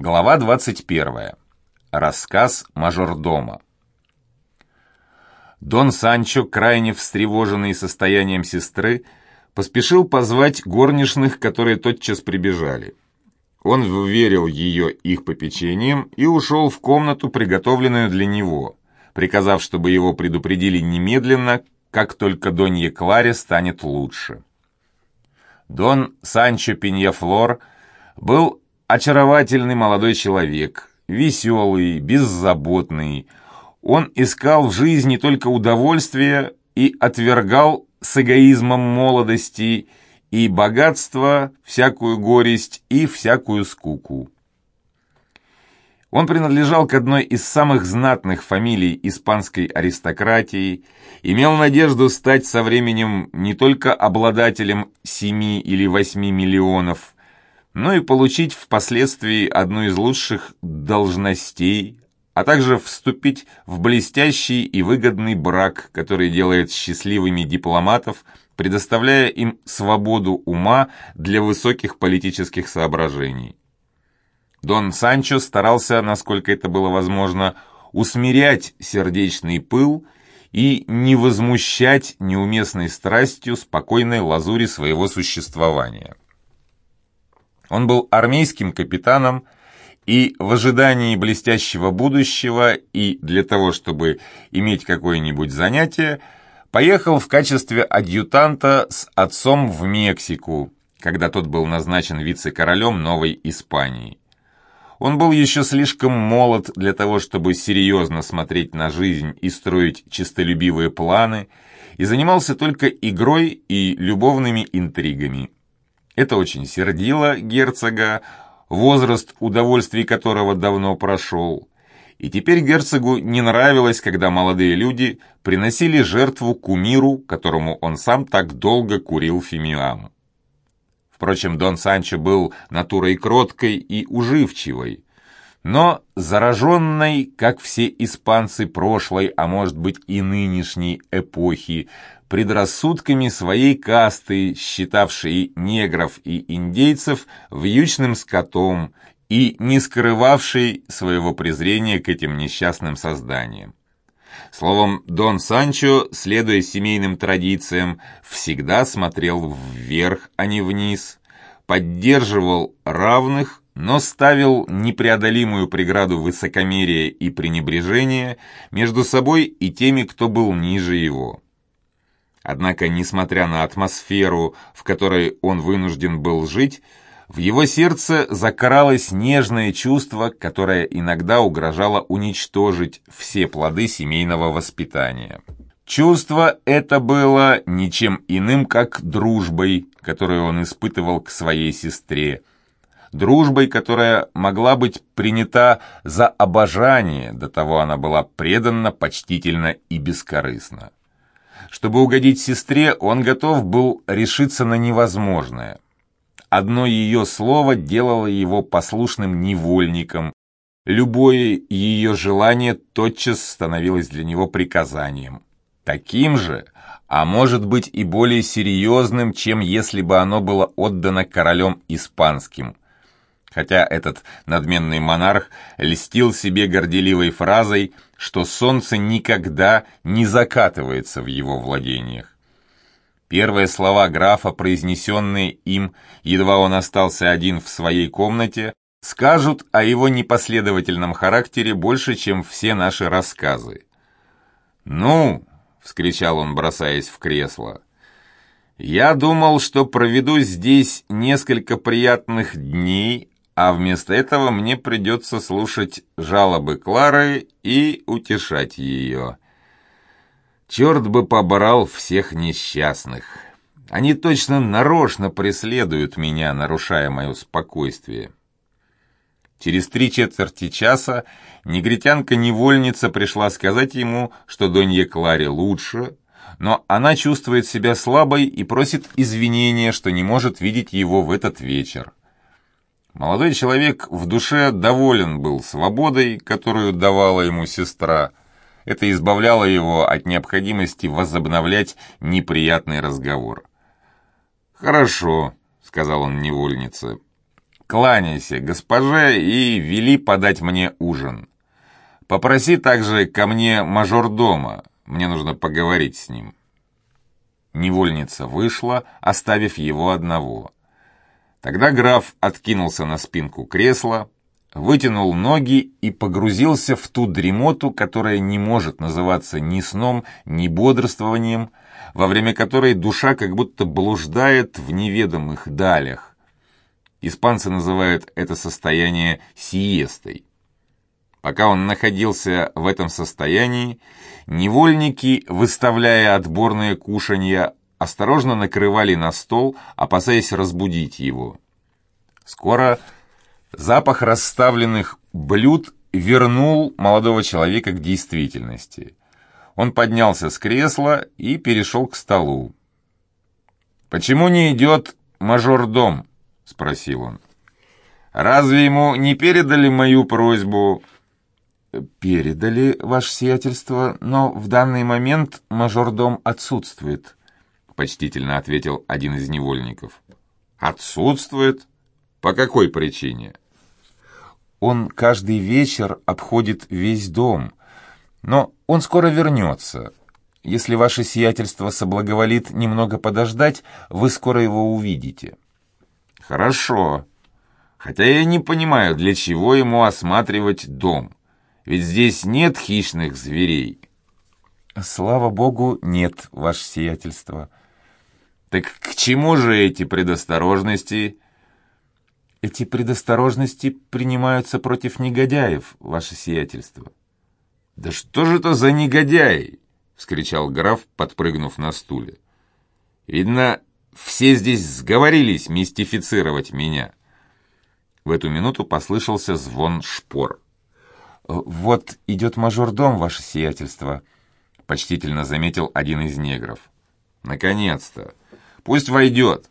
Глава 21. Рассказ мажордома. Дон Санчо, крайне встревоженный состоянием сестры, поспешил позвать горничных, которые тотчас прибежали. Он уверил ее их попечением и ушел в комнату, приготовленную для него, приказав, чтобы его предупредили немедленно, как только Донье Кларе станет лучше. Дон Санчо Пиньяфлор был очаровательный молодой человек, веселый, беззаботный. Он искал в жизни только удовольствия и отвергал с эгоизмом молодости и богатства всякую горесть и всякую скуку. Он принадлежал к одной из самых знатных фамилий испанской аристократии, имел надежду стать со временем не только обладателем 7 или 8 миллионов, но и получить впоследствии одну из лучших должностей, а также вступить в блестящий и выгодный брак, который делает счастливыми дипломатов, предоставляя им свободу ума для высоких политических соображений. Дон Санчо старался, насколько это было возможно, усмирять сердечный пыл и не возмущать неуместной страстью спокойной лазури своего существования. Он был армейским капитаном, и в ожидании блестящего будущего и для того, чтобы иметь какое-нибудь занятие, поехал в качестве адъютанта с отцом в Мексику, когда тот был назначен вице-королем Новой Испании. Он был еще слишком молод для того, чтобы серьезно смотреть на жизнь и строить честолюбивые планы, и занимался только игрой и любовными интригами. Это очень сердило герцога, возраст удовольствий которого давно прошел. И теперь герцогу не нравилось, когда молодые люди приносили жертву кумиру, которому он сам так долго курил фимиам. Впрочем, Дон Санчо был натурой кроткой и уживчивой, но зараженной, как все испанцы прошлой, а может быть и нынешней эпохи, предрассудками своей касты, считавшей негров и индейцев вьючным скотом и не скрывавшей своего презрения к этим несчастным созданиям. Словом, Дон Санчо, следуя семейным традициям, всегда смотрел вверх, а не вниз, поддерживал равных, но ставил непреодолимую преграду высокомерия и пренебрежения между собой и теми, кто был ниже его. Однако, несмотря на атмосферу, в которой он вынужден был жить, в его сердце закралось нежное чувство, которое иногда угрожало уничтожить все плоды семейного воспитания. Чувство это было ничем иным, как дружбой, которую он испытывал к своей сестре. Дружбой, которая могла быть принята за обожание, до того она была преданна, почтительна и бескорыстна. Чтобы угодить сестре, он готов был решиться на невозможное. Одно ее слово делало его послушным невольником, любое ее желание тотчас становилось для него приказанием. Таким же, а может быть и более серьезным, чем если бы оно было отдано королем испанским. Хотя этот надменный монарх льстил себе горделивой фразой, что солнце никогда не закатывается в его владениях. Первые слова графа, произнесенные им, едва он остался один в своей комнате, скажут о его непоследовательном характере больше, чем все наши рассказы. «Ну!» — вскричал он, бросаясь в кресло. «Я думал, что проведу здесь несколько приятных дней, а вместо этого мне придется слушать жалобы Клары и утешать ее. Черт бы побрал всех несчастных. Они точно нарочно преследуют меня, нарушая мое спокойствие». Через 3/4 часа негритянка-невольница пришла сказать ему, что Донье Кларе лучше, но она чувствует себя слабой и просит извинения, что не может видеть его в этот вечер. Молодой человек в душе доволен был свободой, которую давала ему сестра. Это избавляло его от необходимости возобновлять неприятный разговор. «Хорошо», — сказал он невольнице. кланяйся госпоже и вели подать мне ужин. Попроси также ко мне мажордома, мне нужно поговорить с ним». Невольница вышла, оставив его одного. Тогда граф откинулся на спинку кресла, вытянул ноги и погрузился в ту дремоту, которая не может называться ни сном, ни бодрствованием, во время которой душа как будто блуждает в неведомых далях. Испанцы называют это состояние сиестой. Пока он находился в этом состоянии, невольники, выставляя отборные кушанья, осторожно накрывали на стол, опасаясь разбудить его. Скоро запах расставленных блюд вернул молодого человека к действительности. Он поднялся с кресла и перешел к столу. «Почему не идет мажордом?» — спросил он. «Разве ему не передали мою просьбу?» «Передали, ваше сиятельство, но в данный момент мажордом отсутствует», — почтительно ответил один из невольников. «Отсутствует? По какой причине?» «Он каждый вечер обходит весь дом, но он скоро вернется. Если ваше сиятельство соблаговолит немного подождать, вы скоро его увидите». «Хорошо. Хотя я не понимаю, для чего ему осматривать дом. Ведь здесь нет хищных зверей». «Слава богу, нет, ваше сиятельство». «Так к чему же эти предосторожности?» «Эти предосторожности принимаются против негодяев, ваше сиятельство». «Да что же это за негодяи?» — вскричал граф, подпрыгнув на стуле. «Видно, все здесь сговорились мистифицировать меня». В эту минуту послышался звон шпор. «Вот идет мажордом, ваше сиятельство», — почтительно заметил один из негров. «Наконец-то! Пусть войдет!»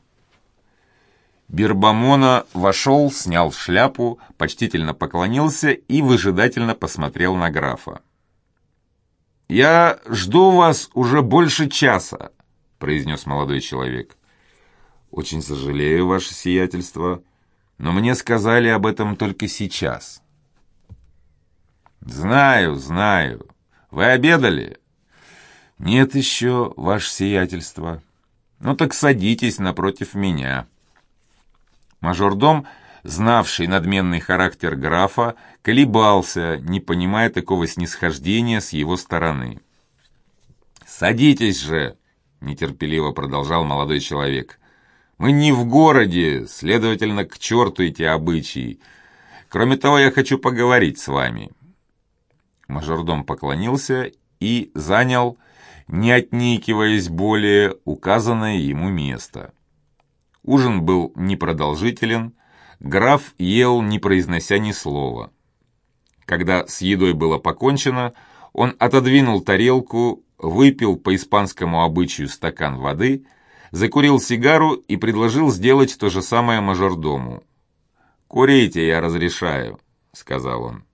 Бирбамона вошел, снял шляпу, почтительно поклонился и выжидательно посмотрел на графа. «Я жду вас уже больше часа», — произнес молодой человек. «Очень сожалею, ваше сиятельство, но мне сказали об этом только сейчас». «Знаю, знаю. Вы обедали?» «Нет еще, ваше сиятельство». «Ну так садитесь напротив меня». Мажордом, знавший надменный характер графа, колебался, не понимая такого снисхождения с его стороны. «Садитесь же!» — нетерпеливо продолжал молодой человек. «Мы не в городе, следовательно, к черту эти обычаи. Кроме того, я хочу поговорить с вами». Мажордом поклонился и занял, не отнекиваясь более, указанное ему место. Ужин был непродолжителен, граф ел, не произнося ни слова. Когда с едой было покончено, он отодвинул тарелку, выпил по испанскому обычаю стакан воды, закурил сигару и предложил сделать то же самое мажордому. «Курите, я разрешаю», — сказал он.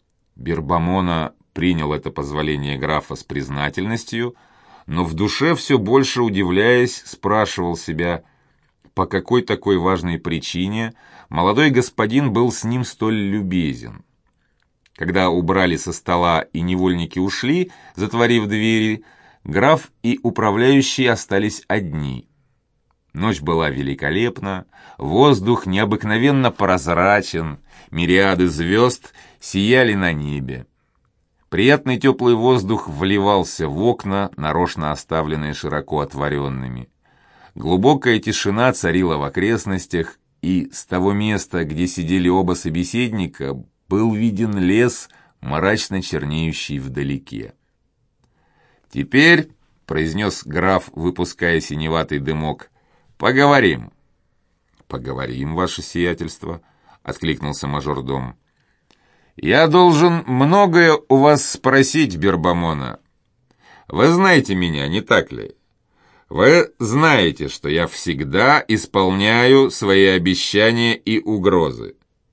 Бирбамона принял это позволение графа с признательностью, но в душе все больше удивляясь, спрашивал себя, по какой такой важной причине молодой господин был с ним столь любезен. Когда убрали со стола и невольники ушли, затворив двери, граф и управляющий остались одни. Ночь была великолепна, воздух необыкновенно прозрачен, мириады звезд сияли на небе. Приятный теплый воздух вливался в окна, нарочно оставленные широко отворенными. Глубокая тишина царила в окрестностях, и с того места, где сидели оба собеседника, был виден лес, мрачно чернеющий вдалеке. «Теперь», — произнес граф, выпуская синеватый дымок, — «поговорим». «Поговорим, ваше сиятельство», — откликнулся мажордом. «Я должен многое у вас спросить, Бирбамона. Вы знаете меня, не так ли? Вы знаете, что я всегда исполняю свои обещания и угрозы».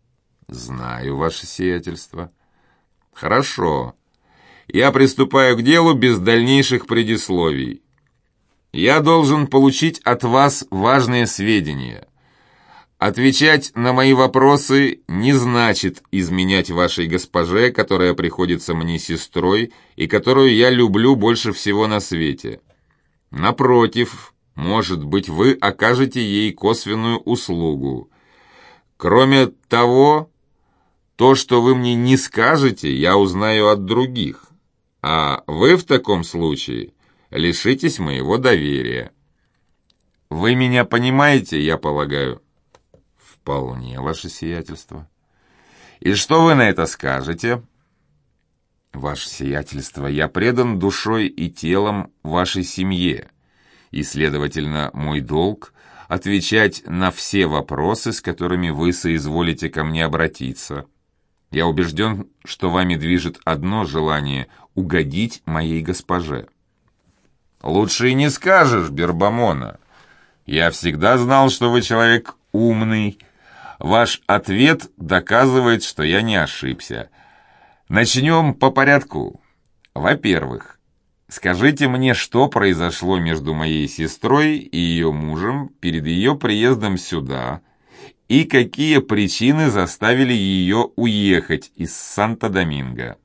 «Знаю, ваше сиятельство». «Хорошо. Я приступаю к делу без дальнейших предисловий. Я должен получить от вас важные сведения. Отвечать на мои вопросы не значит изменять вашей госпоже, которая приходится мне сестрой и которую я люблю больше всего на свете. Напротив, может быть, вы окажете ей косвенную услугу. Кроме того, то, что вы мне не скажете, я узнаю от других, а вы в таком случае лишитесь моего доверия. Вы меня понимаете, я полагаю? Вполне, ваше сиятельство. И что вы на это скажете? Ваше сиятельство, я предан душой и телом вашей семье, и, следовательно, мой долг — отвечать на все вопросы, с которыми вы соизволите ко мне обратиться. Я убежден, что вами движет одно желание — угодить моей госпоже. Лучше и не скажешь, Бербамона. Я всегда знал, что вы человек умный. Ваш ответ доказывает, что я не ошибся. Начнем по порядку. Во-первых, скажите мне, что произошло между моей сестрой и ее мужем перед ее приездом сюда, и какие причины заставили ее уехать из Санто-Доминго.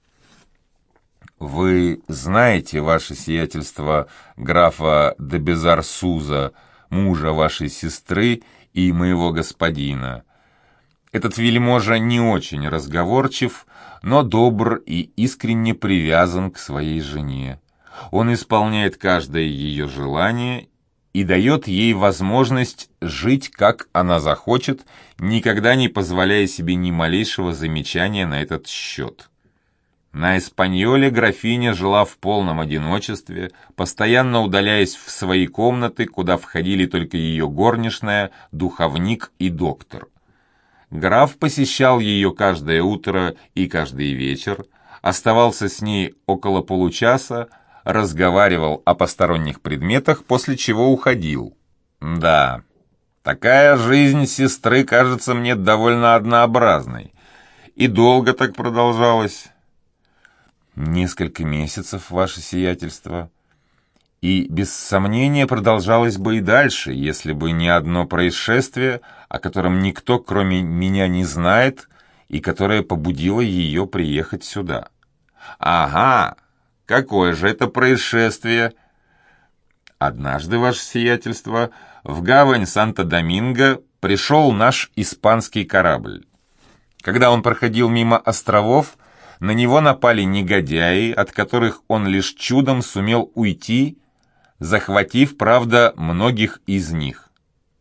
Вы знаете, ваше сиятельство, графа де Безарсуза, мужа вашей сестры и моего господина. Этот вельможа не очень разговорчив, но добр и искренне привязан к своей жене. Он исполняет каждое ее желание и дает ей возможность жить, как она захочет, никогда не позволяя себе ни малейшего замечания на этот счет. На Эспаньоле графиня жила в полном одиночестве, постоянно удаляясь в свои комнаты, куда входили только ее горничная, духовник и доктор. Граф посещал ее каждое утро и каждый вечер, оставался с ней около получаса, разговаривал о посторонних предметах, после чего уходил. Да, такая жизнь сестры кажется мне довольно однообразной. И долго так продолжалось? Несколько месяцев, ваше сиятельство. И без сомнения продолжалось бы и дальше, если бы не одно происшествие, о котором никто, кроме меня, не знает, и которое побудило ее приехать сюда. Ага, какое же это происшествие? Однажды, ваше сиятельство, в гавань Санто-Доминго пришел наш испанский корабль. Когда он проходил мимо островов, на него напали негодяи, от которых он лишь чудом сумел уйти, захватив, правда, многих из них.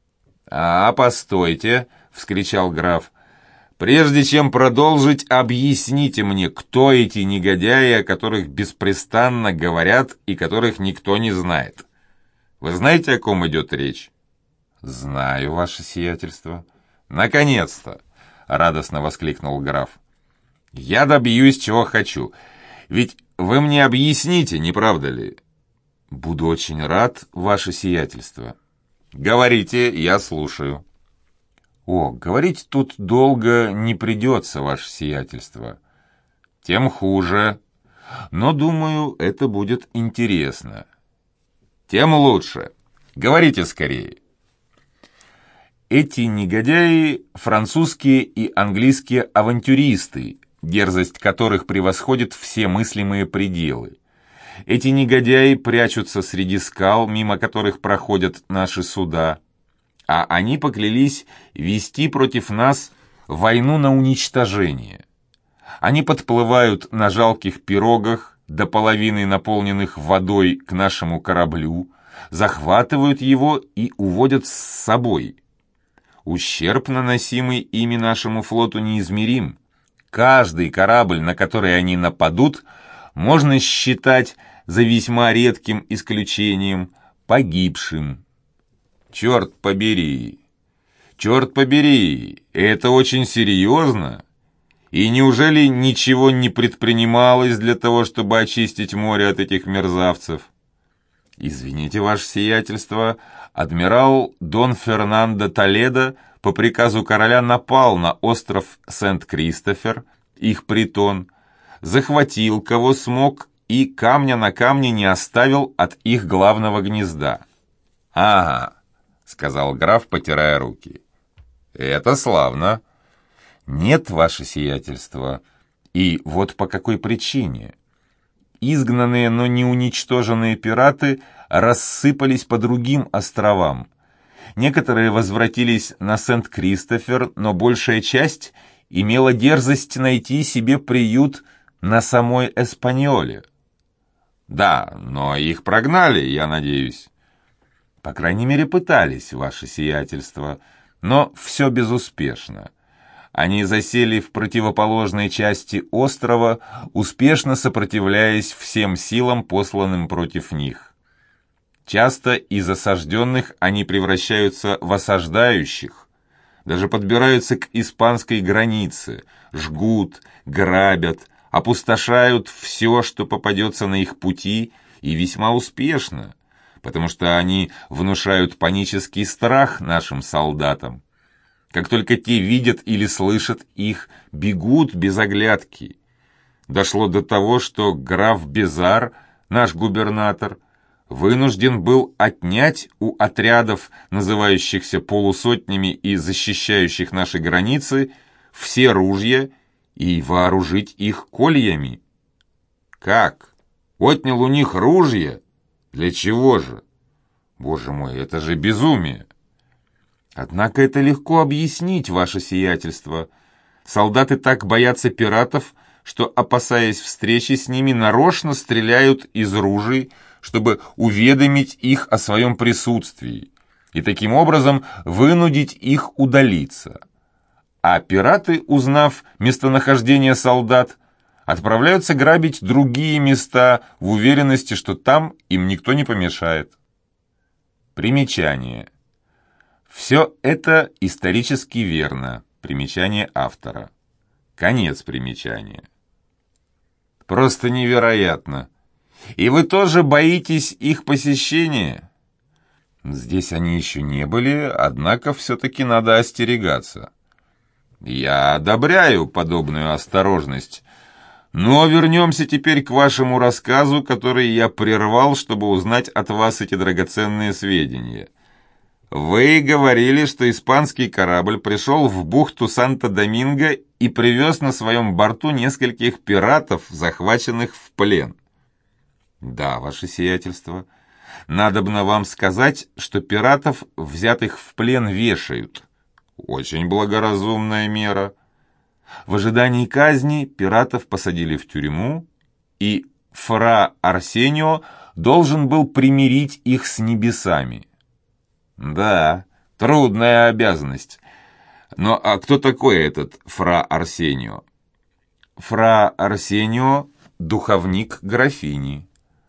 «А, постойте!» — вскричал граф. «Прежде чем продолжить, объясните мне, кто эти негодяи, о которых беспрестанно говорят и которых никто не знает. Вы знаете, о ком идет речь?» «Знаю, ваше сиятельство». «Наконец-то!» — радостно воскликнул граф. «Я добьюсь, чего хочу. Ведь вы мне объясните, не правда ли?» «Буду очень рад, ваше сиятельство». «Говорите, я слушаю». «О, говорить тут долго не придется, ваше сиятельство». «Тем хуже. Но, думаю, это будет интересно». «Тем лучше. Говорите скорее». Эти негодяи — французские и английские авантюристы, дерзость которых превосходит все мыслимые пределы. Эти негодяи прячутся среди скал, мимо которых проходят наши суда, а они поклялись вести против нас войну на уничтожение. Они подплывают на жалких пирогах, до половины наполненных водой, к нашему кораблю, захватывают его и уводят с собой. Ущерб, наносимый ими нашему флоту, неизмерим. Каждый корабль, на который они нападут, можно считать, за весьма редким исключением, погибшим. Черт побери! Черт побери! Это очень серьезно? И неужели ничего не предпринималось для того, чтобы очистить море от этих мерзавцев? Извините, ваше сиятельство, адмирал Дон Фернандо Толедо по приказу короля напал на остров Сент-Кристофер, их притон, захватил кого смог и камня на камне не оставил от их главного гнезда. «Ага», — сказал граф, потирая руки. Это славно. Нет, ваше сиятельство. И вот по какой причине. Изгнанные, но не уничтоженные пираты рассыпались по другим островам. Некоторые возвратились на Сент-Кристофер, но большая часть имела дерзость найти себе приют на самой Эспаньоле. Да, но их прогнали, я надеюсь. По крайней мере, пытались, ваше сиятельство, но все безуспешно. Они засели в противоположной части острова, успешно сопротивляясь всем силам, посланным против них. Часто из осажденных они превращаются в осаждающих, даже подбираются к испанской границе, жгут, грабят, опустошают все, что попадется на их пути, и весьма успешно, потому что они внушают панический страх нашим солдатам. Как только те видят или слышат их, бегут без оглядки. Дошло до того, что граф Безар, наш губернатор, вынужден был отнять у отрядов, называющихся полусотнями и защищающих наши границы, все ружья и вооружить их кольями. Как? Отнял у них ружья? Для чего же? Боже мой, это же безумие! Однако это легко объяснить, ваше сиятельство. Солдаты так боятся пиратов, что, опасаясь встречи с ними, нарочно стреляют из ружей, чтобы уведомить их о своем присутствии и таким образом вынудить их удалиться. А пираты, узнав местонахождение солдат, отправляются грабить другие места в уверенности, что там им никто не помешает. Примечание. Все это исторически верно. Примечание автора. Конец примечания. Просто невероятно. И вы тоже боитесь их посещения? Здесь они еще не были, однако все-таки надо остерегаться. Я одобряю подобную осторожность. Но вернемся теперь к вашему рассказу, который я прервал, чтобы узнать от вас эти драгоценные сведения. Вы говорили, что испанский корабль пришел в бухту Санто-Доминго и привез на своем борту нескольких пиратов, захваченных в плен. Да, ваше сиятельство. Надобно вам сказать, что пиратов, взятых в плен, вешают. Очень благоразумная мера. В ожидании казни пиратов посадили в тюрьму, и фра Арсенио должен был примирить их с небесами. Да, трудная обязанность. Но а кто такой этот фра Арсенио? Фра Арсенио — духовник графини.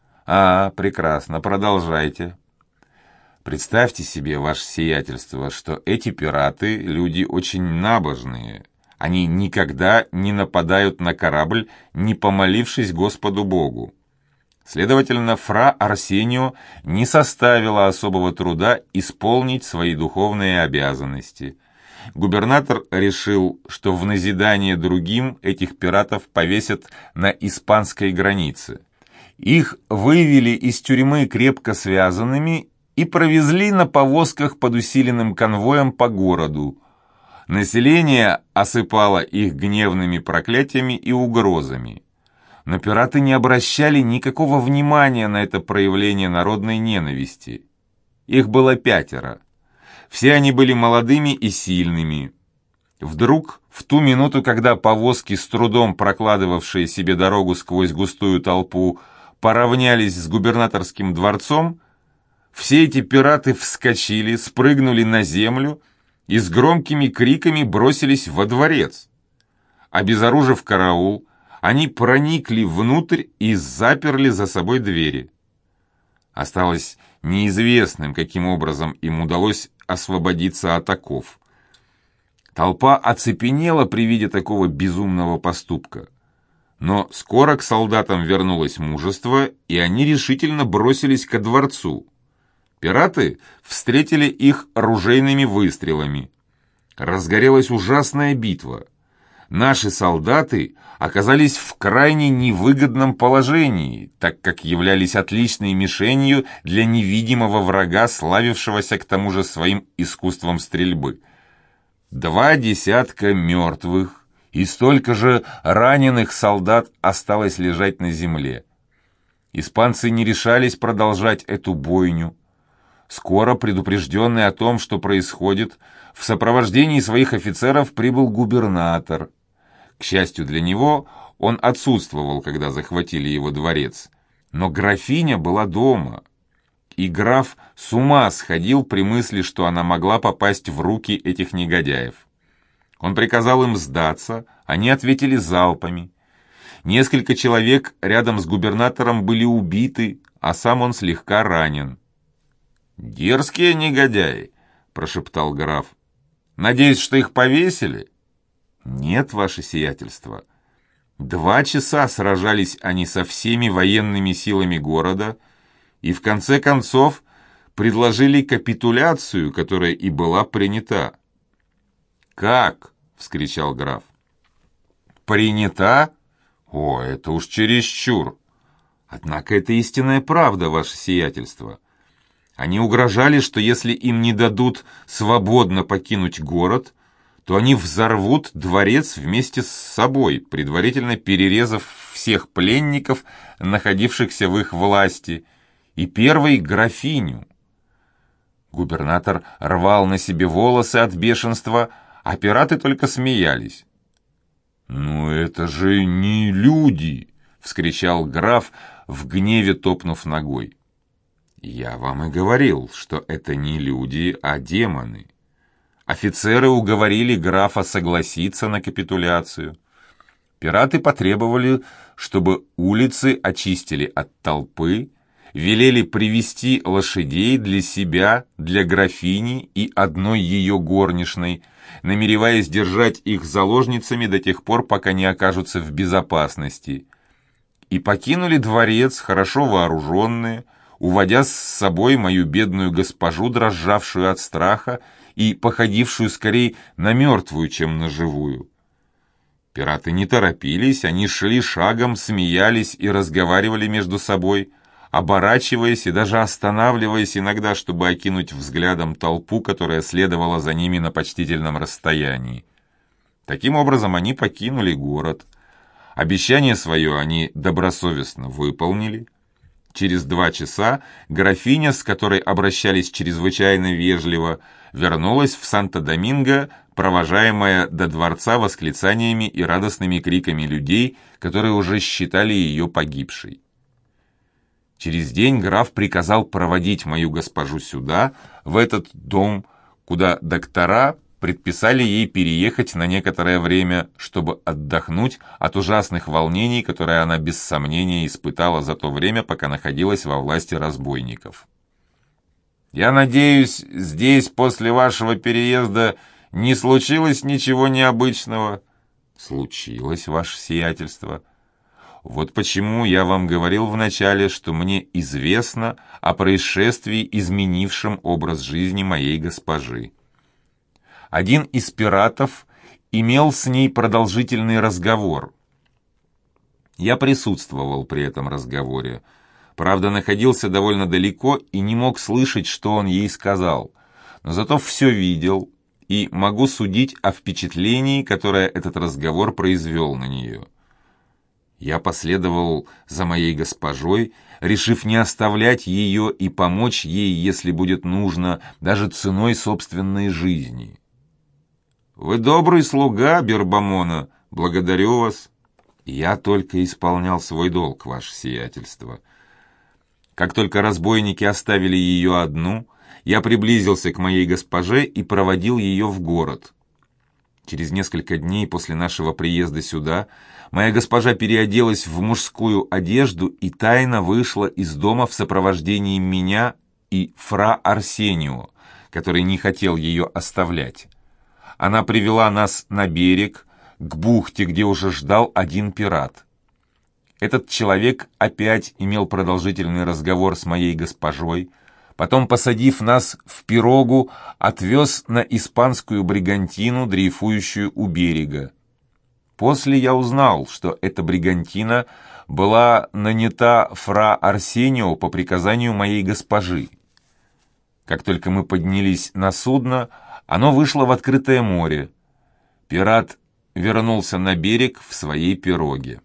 А, прекрасно, продолжайте. Представьте себе, ваше сиятельство, что эти пираты — люди очень набожные. Они никогда не нападают на корабль, не помолившись Господу Богу. Следовательно, фра Арсенио не составило особого труда исполнить свои духовные обязанности. Губернатор решил, что в назидание другим этих пиратов повесят на испанской границе. Их вывели из тюрьмы крепко связанными и провезли на повозках под усиленным конвоем по городу. Население осыпало их гневными проклятиями и угрозами. Но пираты не обращали никакого внимания на это проявление народной ненависти. Их было 5. Все они были молодыми и сильными. Вдруг, в ту минуту, когда повозки, с трудом прокладывавшие себе дорогу сквозь густую толпу, поравнялись с губернаторским дворцом, все эти пираты вскочили, спрыгнули на землю и с громкими криками бросились во дворец. Обезоружив караул, они проникли внутрь и заперли за собой двери. Осталось неизвестным, каким образом им удалось освободиться от оков. Толпа оцепенела при виде такого безумного поступка. Но скоро к солдатам вернулось мужество, и они решительно бросились ко дворцу. Пираты встретили их ружейными выстрелами. Разгорелась ужасная битва. Наши солдаты оказались в крайне невыгодном положении, так как являлись отличной мишенью для невидимого врага, славившегося к тому же своим искусством стрельбы. 2 десятка мертвых и столько же раненых солдат осталось лежать на земле. Испанцы не решались продолжать эту бойню. Скоро, предупрежденный о том, что происходит, в сопровождении своих офицеров прибыл губернатор. К счастью для него, он отсутствовал, когда захватили его дворец. Но графиня была дома, и граф с ума сходил при мысли, что она могла попасть в руки этих негодяев. Он приказал им сдаться, они ответили залпами. Несколько человек рядом с губернатором были убиты, а сам он слегка ранен. «Дерзкие негодяи», — прошептал граф. «Надеюсь, что их повесили?» «Нет, ваше сиятельство. 2 часа сражались они со всеми военными силами города и в конце концов предложили капитуляцию, которая и была принята». «Как?» — вскричал граф. «Принята? О, это уж чересчур. Однако это истинная правда, ваше сиятельство. Они угрожали, что если им не дадут свободно покинуть город, то они взорвут дворец вместе с собой, предварительно перерезав всех пленников, находившихся в их власти, и первой графиню. Губернатор рвал на себе волосы от бешенства, а пираты только смеялись. «Ну это же не люди!» — вскричал граф, в гневе топнув ногой. «Я вам и говорил, что это не люди, а демоны. Офицеры уговорили графа согласиться на капитуляцию. Пираты потребовали, чтобы улицы очистили от толпы, велели привести лошадей для себя, для графини и одной ее горничной, намереваясь держать их заложницами до тех пор, пока не окажутся в безопасности. И покинули дворец, хорошо вооруженные, уводя с собой мою бедную госпожу, дрожавшую от страха и походившую скорее на мертвую, чем на живую. Пираты не торопились, они шли шагом, смеялись и разговаривали между собой, оборачиваясь и даже останавливаясь иногда, чтобы окинуть взглядом толпу, которая следовала за ними на почтительном расстоянии. Таким образом, они покинули город. Обещание свое они добросовестно выполнили. Через 2 часа графиня, с которой обращались чрезвычайно вежливо, вернулась в Санто-Доминго, провожаемая до дворца восклицаниями и радостными криками людей, которые уже считали ее погибшей. Через день граф приказал проводить мою госпожу сюда, в этот дом, куда доктора предписали ей переехать на некоторое время, чтобы отдохнуть от ужасных волнений, которые она без сомнения испытала за то время, пока находилась во власти разбойников. «Я надеюсь, здесь после вашего переезда не случилось ничего необычного?» «Случилось, ваше сиятельство. Вот почему я вам говорил вначале, что мне известно о происшествии, изменившем образ жизни моей госпожи. Один из пиратов имел с ней продолжительный разговор. Я присутствовал при этом разговоре. Правда, находился довольно далеко и не мог слышать, что он ей сказал, но зато все видел и могу судить о впечатлении, которое этот разговор произвел на нее. Я последовал за моей госпожой, решив не оставлять ее и помочь ей, если будет нужно, даже ценой собственной жизни. «Вы добрый слуга, Бербамона, благодарю вас». «Я только исполнял свой долг, ваше сиятельство». Как только разбойники оставили ее одну, я приблизился к моей госпоже и проводил ее в город. Через несколько дней после нашего приезда сюда моя госпожа переоделась в мужскую одежду и тайно вышла из дома в сопровождении меня и фра Арсенио, который не хотел ее оставлять. Она привела нас на берег, к бухте, где уже ждал один пират. Этот человек опять имел продолжительный разговор с моей госпожой, потом, посадив нас в пирогу, отвез на испанскую бригантину, дрейфующую у берега. После я узнал, что эта бригантина была нанята фра Арсенио по приказанию моей госпожи. Как только мы поднялись на судно, Оно вышло в открытое море. Пират вернулся на берег в своей пироге.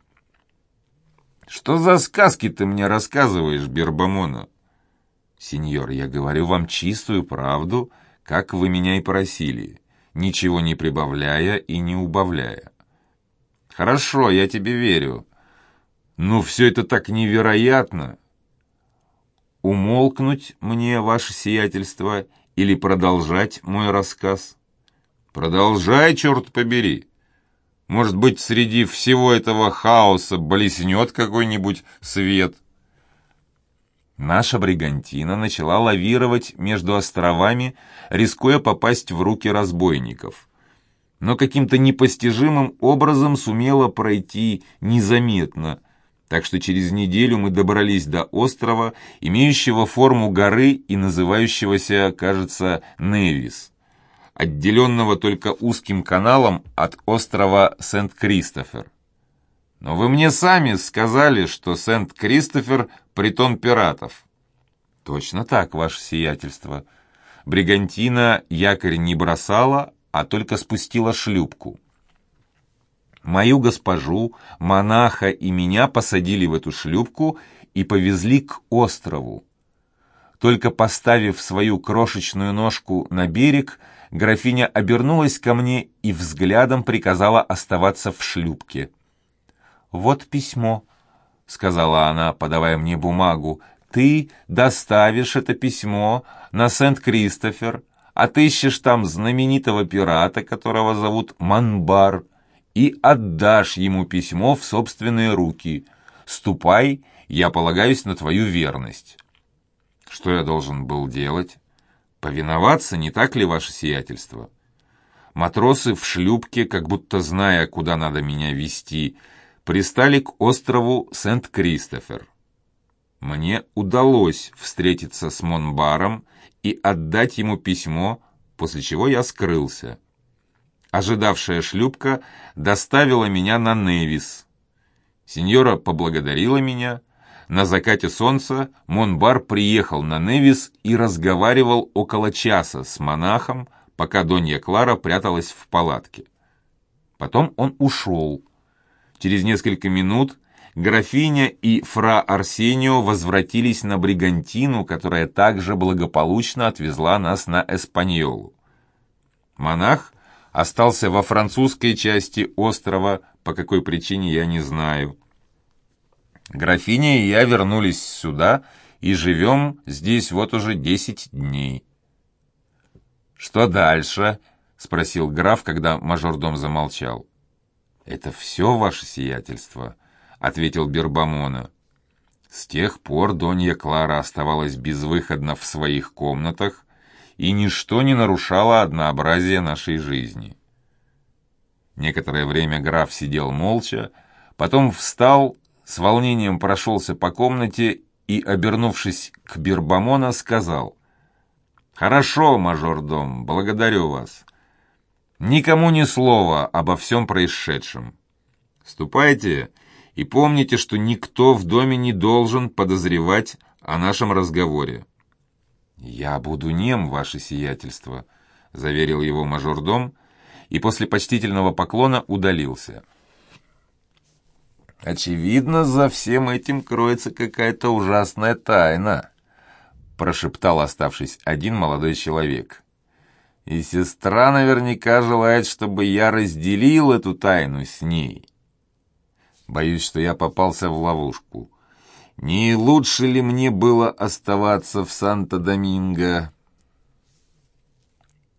«Что за сказки ты мне рассказываешь, Бербамона?» «Сеньор, я говорю вам чистую правду, как вы меня и просили, ничего не прибавляя и не убавляя». «Хорошо, я тебе верю. Но все это так невероятно. Умолкнуть мне, ваше сиятельство, или продолжать мой рассказ?» «Продолжай, черт побери. Может быть, среди всего этого хаоса блеснет какой-нибудь свет». Наша бригантина начала лавировать между островами, рискуя попасть в руки разбойников. Но каким-то непостижимым образом сумела пройти незаметно, так что через неделю мы добрались до острова, имеющего форму горы и называющегося, кажется, Невис, отделенного только узким каналом от острова Сент-Кристофер. «Но вы мне сами сказали, что Сент-Кристофер — притон пиратов». «Точно так, ваше сиятельство. Бригантина якорь не бросала, а только спустила шлюпку. Мою госпожу, монаха и меня посадили в эту шлюпку и повезли к острову. Только поставив свою крошечную ножку на берег, графиня обернулась ко мне и взглядом приказала оставаться в шлюпке. «Вот письмо», — сказала она, подавая мне бумагу. «Ты доставишь это письмо на Сент-Кристофер, отыщешь там знаменитого пирата, которого зовут Монбар, и отдашь ему письмо в собственные руки. Ступай, я полагаюсь на твою верность». Что я должен был делать? Повиноваться, не так ли, ваше сиятельство? Матросы в шлюпке, как будто зная, куда надо меня вести, пристали к острову Сент-Кристофер. Мне удалось встретиться с Монбаром и отдать ему письмо, после чего я скрылся. Ожидавшая шлюпка доставила меня на Невис. Сеньора поблагодарила меня. На закате солнца Монбар приехал на Невис и разговаривал около часа с монахом, пока Донья Клара пряталась в палатке. Потом он ушел. Через несколько минут графиня и фра Арсенио возвратились на бригантину, которая также благополучно отвезла нас на Эспаньолу. Монах остался во французской части острова, по какой причине я не знаю. Графиня и я вернулись сюда и живем здесь вот уже 10 дней. «Что дальше?» — спросил граф, когда мажордом замолчал. «Это все, ваше сиятельство», — ответил Бербамона. «С тех пор Донья Клара оставалась безвыходна в своих комнатах, и ничто не нарушало однообразие нашей жизни». Некоторое время граф сидел молча, потом встал, с волнением прошелся по комнате и, обернувшись к Бербамона, сказал: «Хорошо, мажордом, благодарю вас. Никому ни слова обо всем происшедшем. Ступайте и помните, что никто в доме не должен подозревать о нашем разговоре». «Я буду нем, ваше сиятельство», — заверил его мажордом, и после почтительного поклона удалился. «Очевидно, за всем этим кроется какая-то ужасная тайна», — прошептал, оставшись один, молодой человек. «И сестра наверняка желает, чтобы я разделил эту тайну с ней. Боюсь, что я попался в ловушку. Не лучше ли мне было оставаться в Санто-Доминго?»